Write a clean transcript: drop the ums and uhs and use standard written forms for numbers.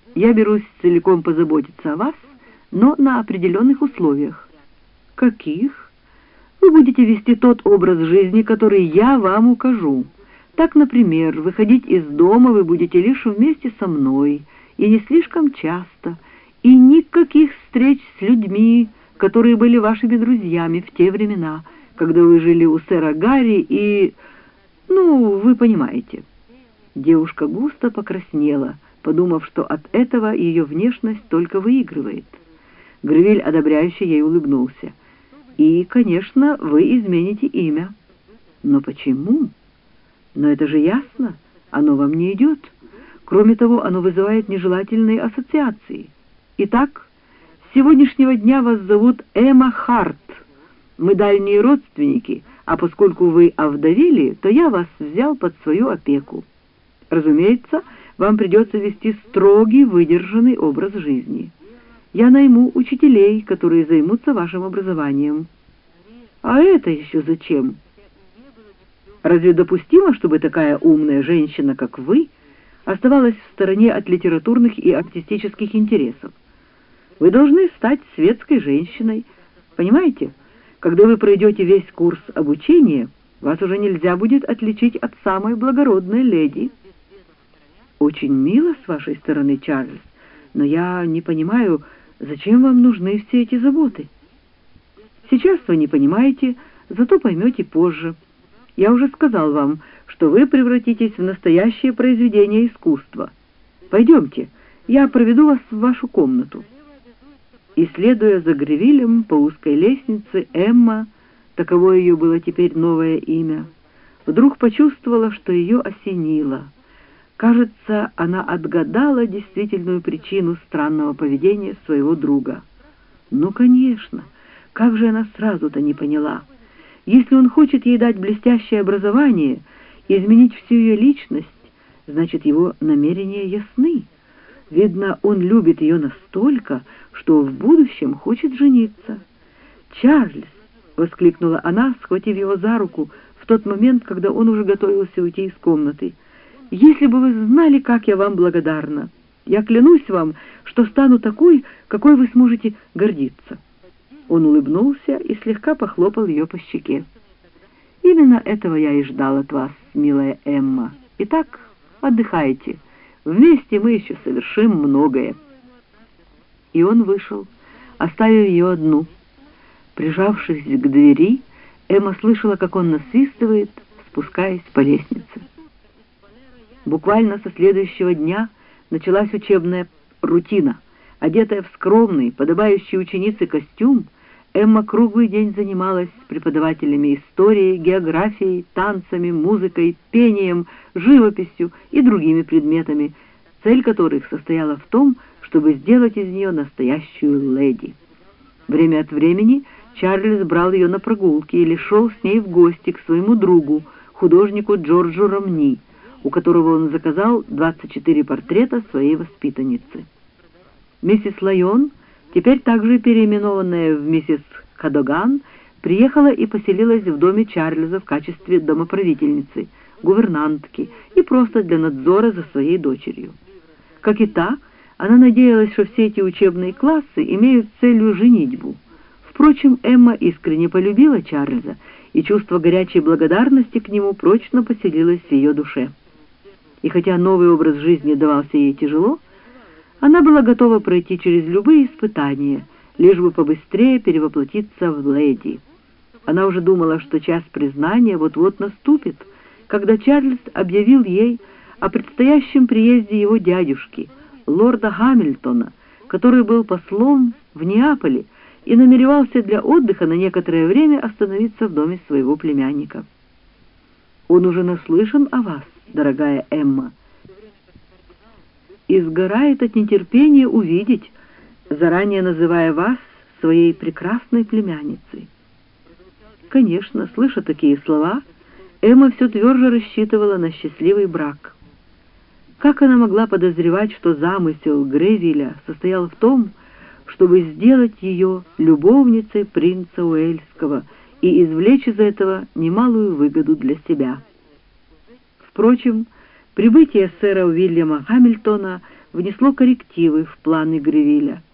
Я берусь целиком позаботиться о вас, но на определенных условиях. Каких? Вы будете вести тот образ жизни, который я вам укажу. Так, например, выходить из дома вы будете лишь вместе со мной, и не слишком часто, и никаких встреч с людьми, которые были вашими друзьями в те времена, когда вы жили у сэра Гарри и... Ну, вы понимаете. Девушка густо покраснела, подумав, что от этого ее внешность только выигрывает. Гревиль одобряюще ей улыбнулся. «И, конечно, вы измените имя». «Но почему?» «Но это же ясно, оно вам не идет. Кроме того, оно вызывает нежелательные ассоциации. Итак, с сегодняшнего дня вас зовут Эмма Харт. Мы дальние родственники, а поскольку вы овдовели, то я вас взял под свою опеку. Разумеется, вам придется вести строгий, выдержанный образ жизни. Я найму учителей, которые займутся вашим образованием». «А это еще зачем? Разве допустимо, чтобы такая умная женщина, как вы, оставалась в стороне от литературных и артистических интересов? Вы должны стать светской женщиной. Понимаете, когда вы пройдете весь курс обучения, вас уже нельзя будет отличить от самой благородной леди». «Очень мило с вашей стороны, Чарльз, но я не понимаю, зачем вам нужны все эти заботы?» «Сейчас вы не понимаете, зато поймете позже. Я уже сказал вам, что вы превратитесь в настоящее произведение искусства. Пойдемте, я проведу вас в вашу комнату». И, следуя за Гревилем по узкой лестнице, Эмма, таково ее было теперь новое имя, вдруг почувствовала, что ее осенило. Кажется, она отгадала действительную причину странного поведения своего друга. Ну, конечно, как же она сразу-то не поняла? Если он хочет ей дать блестящее образование, изменить всю ее личность, значит, его намерения ясны. Видно, он любит ее настолько, что в будущем хочет жениться. «Чарльз!» — воскликнула она, схватив его за руку в тот момент, когда он уже готовился уйти из комнаты. «Если бы вы знали, как я вам благодарна! Я клянусь вам, что стану такой, какой вы сможете гордиться!» Он улыбнулся и слегка похлопал ее по щеке. «Именно этого я и ждал от вас, милая Эмма. Итак, отдыхайте. Вместе мы еще совершим многое». И он вышел, оставив ее одну. Прижавшись к двери, Эмма слышала, как он насвистывает, спускаясь по лестнице. Буквально со следующего дня началась учебная рутина. Одетая в скромный, подобающий ученице костюм, Эмма круглый день занималась с преподавателями истории, географией, танцами, музыкой, пением, живописью и другими предметами, цель которых состояла в том, чтобы сделать из нее настоящую леди. Время от времени Чарльз брал ее на прогулки или шел с ней в гости к своему другу, художнику Джорджу Ромни, у которого он заказал 24 портрета своей воспитанницы. Миссис Лайон, теперь также переименованная в миссис Кадоган, приехала и поселилась в доме Чарльза в качестве домоправительницы, гувернантки и просто для надзора за своей дочерью. Как и та, она надеялась, что все эти учебные классы имеют целью женитьбу. Впрочем, Эмма искренне полюбила Чарльза, и чувство горячей благодарности к нему прочно поселилось в ее душе. И хотя новый образ жизни давался ей тяжело, она была готова пройти через любые испытания, лишь бы побыстрее перевоплотиться в леди. Она уже думала, что час признания вот-вот наступит, когда Чарльз объявил ей о предстоящем приезде его дядюшки, лорда Гамильтона, который был послом в Неаполе и намеревался для отдыха на некоторое время остановиться в доме своего племянника. «Он уже наслышан о вас, дорогая Эмма, и сгорает от нетерпения увидеть, заранее называя вас своей прекрасной племянницей». Конечно, слыша такие слова, Эмма все тверже рассчитывала на счастливый брак. Как она могла подозревать, что замысел Гревиля состоял в том, чтобы сделать ее любовницей принца Уэльского и извлечь из этого немалую выгоду для себя? Впрочем, прибытие сэра Уильяма Гамильтона внесло коррективы в планы Гревиля.